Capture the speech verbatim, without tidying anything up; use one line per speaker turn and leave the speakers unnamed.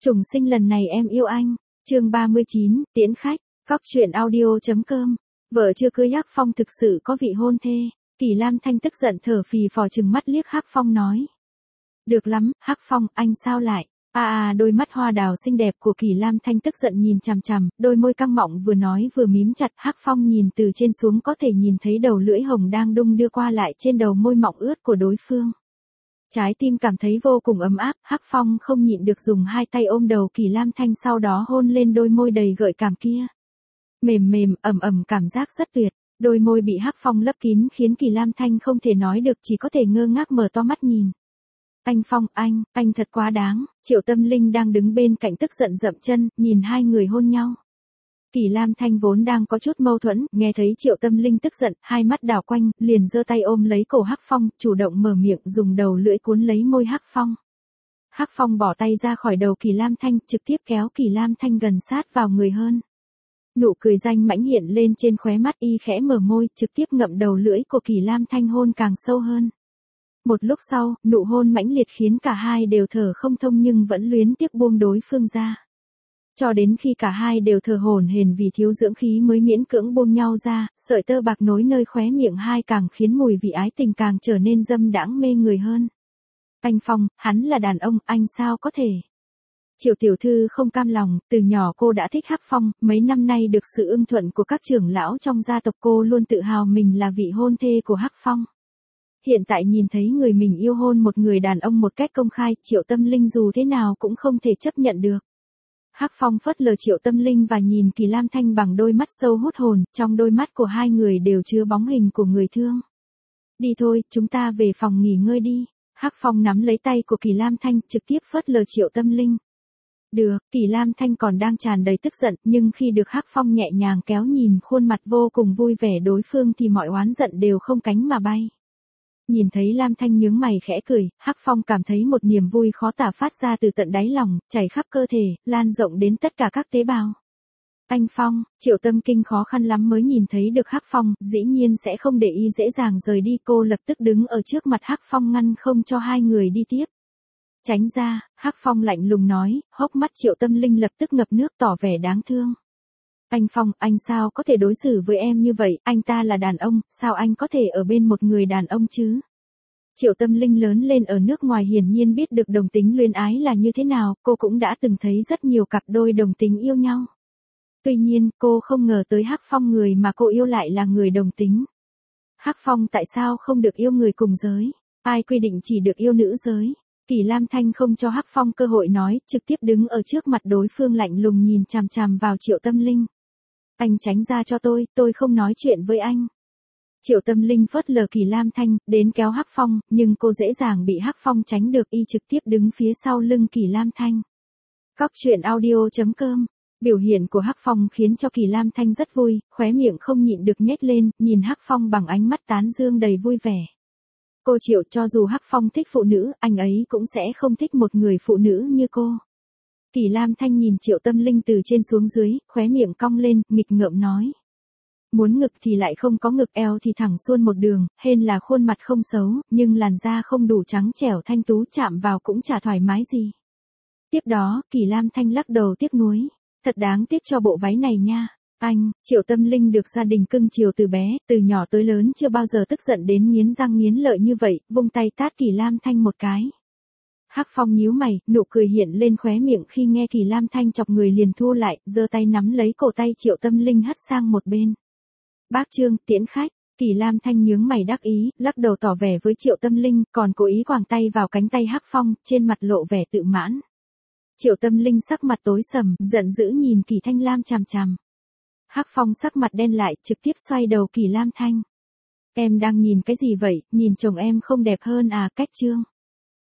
Trùng sinh lần này em yêu anh. Chương ba mươi chín, tiễn khách. Cóc truyện audio.com. Vợ chưa cưới Hắc Phong thực sự có vị hôn thê. Kỳ Lam Thanh tức giận thở phì phò trừng mắt liếc Hắc Phong nói. Được lắm, Hắc Phong, anh sao lại? À à, đôi mắt hoa đào xinh đẹp của Kỳ Lam Thanh tức giận nhìn chằm chằm, đôi môi căng mọng vừa nói vừa mím chặt. Hắc Phong nhìn từ trên xuống có thể nhìn thấy đầu lưỡi hồng đang đung đưa qua lại trên đầu môi mọng ướt của đối phương. Trái tim cảm thấy vô cùng ấm áp, Hắc Phong không nhịn được dùng hai tay ôm đầu Kỳ Lam Thanh sau đó hôn lên đôi môi đầy gợi cảm kia. Mềm mềm, ẩm ẩm cảm giác rất tuyệt, đôi môi bị Hắc Phong lấp kín khiến Kỳ Lam Thanh không thể nói được chỉ có thể ngơ ngác mở to mắt nhìn. Anh Phong, anh, anh thật quá đáng. Triệu Tâm Linh đang đứng bên cạnh tức giận dậm chân, nhìn hai người hôn nhau. Kỳ Lam Thanh vốn đang có chút mâu thuẫn, nghe thấy Triệu Tâm Linh tức giận, hai mắt đảo quanh, liền giơ tay ôm lấy cổ Hắc Phong, chủ động mở miệng dùng đầu lưỡi cuốn lấy môi Hắc Phong. Hắc Phong bỏ tay ra khỏi đầu Kỳ Lam Thanh, trực tiếp kéo Kỳ Lam Thanh gần sát vào người hơn. Nụ cười danh mãnh hiện lên trên khóe mắt, y khẽ mở môi, trực tiếp ngậm đầu lưỡi của Kỳ Lam Thanh hôn càng sâu hơn. Một lúc sau, nụ hôn mãnh liệt khiến cả hai đều thở không thông nhưng vẫn luyến tiếc buông đối phương ra. Cho đến khi cả hai đều thở hổn hển vì thiếu dưỡng khí mới miễn cưỡng buông nhau ra, sợi tơ bạc nối nơi khóe miệng hai càng khiến mùi vị ái tình càng trở nên dâm đãng mê người hơn. Anh Phong, hắn là đàn ông, anh sao có thể? Triệu tiểu thư không cam lòng, từ nhỏ cô đã thích Hắc Phong, mấy năm nay được sự ưng thuận của các trưởng lão trong gia tộc cô luôn tự hào mình là vị hôn thê của Hắc Phong. Hiện tại nhìn thấy người mình yêu hôn một người đàn ông một cách công khai, Triệu Tâm Linh dù thế nào cũng không thể chấp nhận được. Hắc Phong phớt lờ Triệu Tâm Linh và nhìn Kỳ Lam Thanh bằng đôi mắt sâu hút hồn, trong đôi mắt của hai người đều chứa bóng hình của người thương. Đi thôi, chúng ta về phòng nghỉ ngơi đi. Hắc Phong nắm lấy tay của Kỳ Lam Thanh, trực tiếp phớt lờ Triệu Tâm Linh. Được, Kỳ Lam Thanh còn đang tràn đầy tức giận, nhưng khi được Hắc Phong nhẹ nhàng kéo nhìn khuôn mặt vô cùng vui vẻ đối phương thì mọi oán giận đều không cánh mà bay. Nhìn thấy Lam Thanh nhướng mày khẽ cười, Hắc Phong cảm thấy một niềm vui khó tả phát ra từ tận đáy lòng, chảy khắp cơ thể, lan rộng đến tất cả các tế bào. Anh Phong, Triệu Tâm Kinh khó khăn lắm mới nhìn thấy được Hắc Phong, dĩ nhiên sẽ không để y dễ dàng rời đi, cô lập tức đứng ở trước mặt Hắc Phong ngăn không cho hai người đi tiếp. Tránh ra, Hắc Phong lạnh lùng nói, hốc mắt Triệu Tâm Linh lập tức ngập nước tỏ vẻ đáng thương. Anh Phong, anh sao có thể đối xử với em như vậy, anh ta là đàn ông, sao anh có thể ở bên một người đàn ông chứ? Triệu Tâm Linh lớn lên ở nước ngoài hiển nhiên biết được đồng tính luyến ái là như thế nào, cô cũng đã từng thấy rất nhiều cặp đôi đồng tính yêu nhau. Tuy nhiên, cô không ngờ tới Hắc Phong người mà cô yêu lại là người đồng tính. Hắc Phong tại sao không được yêu người cùng giới? Ai quy định chỉ được yêu nữ giới? Kỳ Lam Thanh không cho Hắc Phong cơ hội nói, trực tiếp đứng ở trước mặt đối phương lạnh lùng nhìn chằm chằm vào Triệu Tâm Linh. Anh tránh ra cho tôi, tôi không nói chuyện với anh. Triệu Tâm Linh phớt lờ Kỳ Lam Thanh, đến kéo Hắc Phong, nhưng cô dễ dàng bị Hắc Phong tránh được, y trực tiếp đứng phía sau lưng Kỳ Lam Thanh. Cóc truyện audio.com. Biểu hiện của Hắc Phong khiến cho Kỳ Lam Thanh rất vui, khóe miệng không nhịn được nhếch lên, nhìn Hắc Phong bằng ánh mắt tán dương đầy vui vẻ. Cô Triệu, cho dù Hắc Phong thích phụ nữ, anh ấy cũng sẽ không thích một người phụ nữ như cô. Kỳ Lam Thanh nhìn Triệu Tâm Linh từ trên xuống dưới, khóe miệng cong lên, nghịch ngợm nói. Muốn ngực thì lại không có ngực, eo thì thẳng suôn một đường, hên là khuôn mặt không xấu, nhưng làn da không đủ trắng trẻo thanh tú, chạm vào cũng chả thoải mái gì. Tiếp đó, Kỳ Lam Thanh lắc đầu tiếc nuối. Thật đáng tiếc cho bộ váy này nha. Anh, Triệu Tâm Linh được gia đình cưng chiều từ bé, từ nhỏ tới lớn chưa bao giờ tức giận đến nghiến răng nghiến lợi như vậy, vung tay tát Kỳ Lam Thanh một cái. Hắc Phong nhíu mày, nụ cười hiện lên khóe miệng khi nghe Kỳ Lam Thanh chọc người liền thu lại, giơ tay nắm lấy cổ tay Triệu Tâm Linh hất sang một bên. Bác Trương, tiễn khách. Kỳ Lam Thanh nhướng mày đắc ý, lắc đầu tỏ vẻ với Triệu Tâm Linh, còn cố ý quàng tay vào cánh tay Hắc Phong, trên mặt lộ vẻ tự mãn. Triệu Tâm Linh sắc mặt tối sầm, giận dữ nhìn Kỳ Thanh Lam chằm chằm. Hắc Phong sắc mặt đen lại, trực tiếp xoay đầu Kỳ Lam Thanh. Em đang nhìn cái gì vậy, nhìn chồng em không đẹp hơn à, cách Trương.